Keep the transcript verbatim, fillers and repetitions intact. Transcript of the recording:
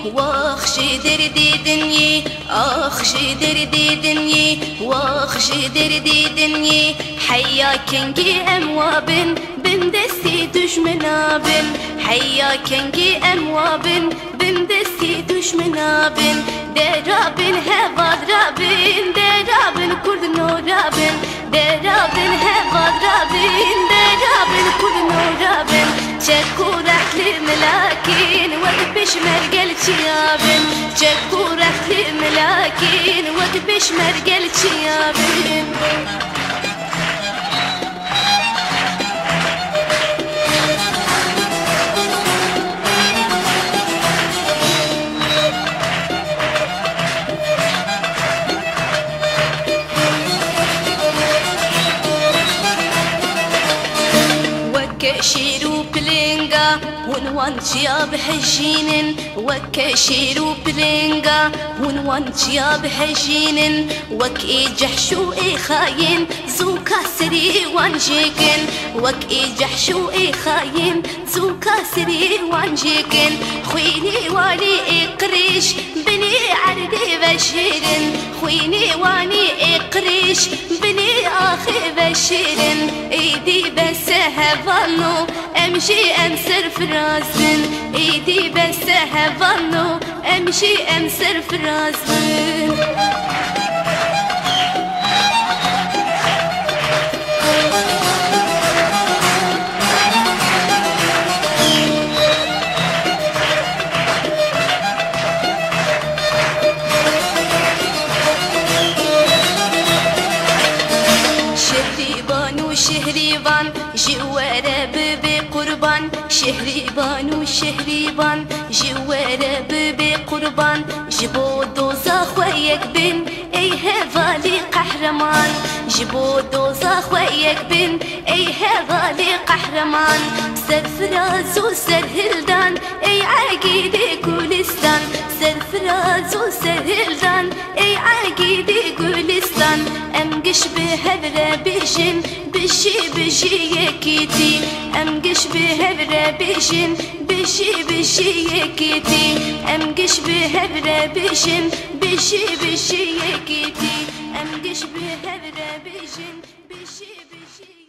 واخ شدر دي دنيا اخ شدر دي دنيا واخ شدر دي دنيا حياك انجي اموابن بندستي دشمنابن حياك انجي اموابن بندستي دشمنابن درابن هفاد رابن درابن كرد نورابن درابن هفاد رابن درابن كرد نورابن تشكورك للملاكين وقبش مرقل تشيابن تشكورك للملاكين وقبش مرقل تشيابن وكشيرو بلينغا ونوانتيا بحجينن وكشيرو بلينغا ونوانتيا بحجينن وك اي جحشو اي خاين زوكا سري وانجيكن وك اي جحشو اي خاين زوكا سري وانجيكن خويني واني اي قريش بني عردي بشيرن خويني واني اي قريش بني اخي بشيرن ايدي بس هفانو امشي امسر فرازن ايدي بس هفانو امشي امسر فرازن شهريبان جوارة ببي قربان شهريبان وشهريبان جوارة ببي قربان جبو دوزاخ وياك بن اي هذالي قهرمان جبو دوزاخ وياك بن اي هذالي قهرمان سرفراز وسرهلدان اي عقيدي كولستان سرفراز وسرهلدان اي عقيدي كولستان امقش بهبرة بيجن بشي بشي يكيتي امقش بهبرة بيجن بشي بشي يكيتي امقش بهبرة بيجن بشي بشي يكيتي امقش بهبرة بيجن بشي بشي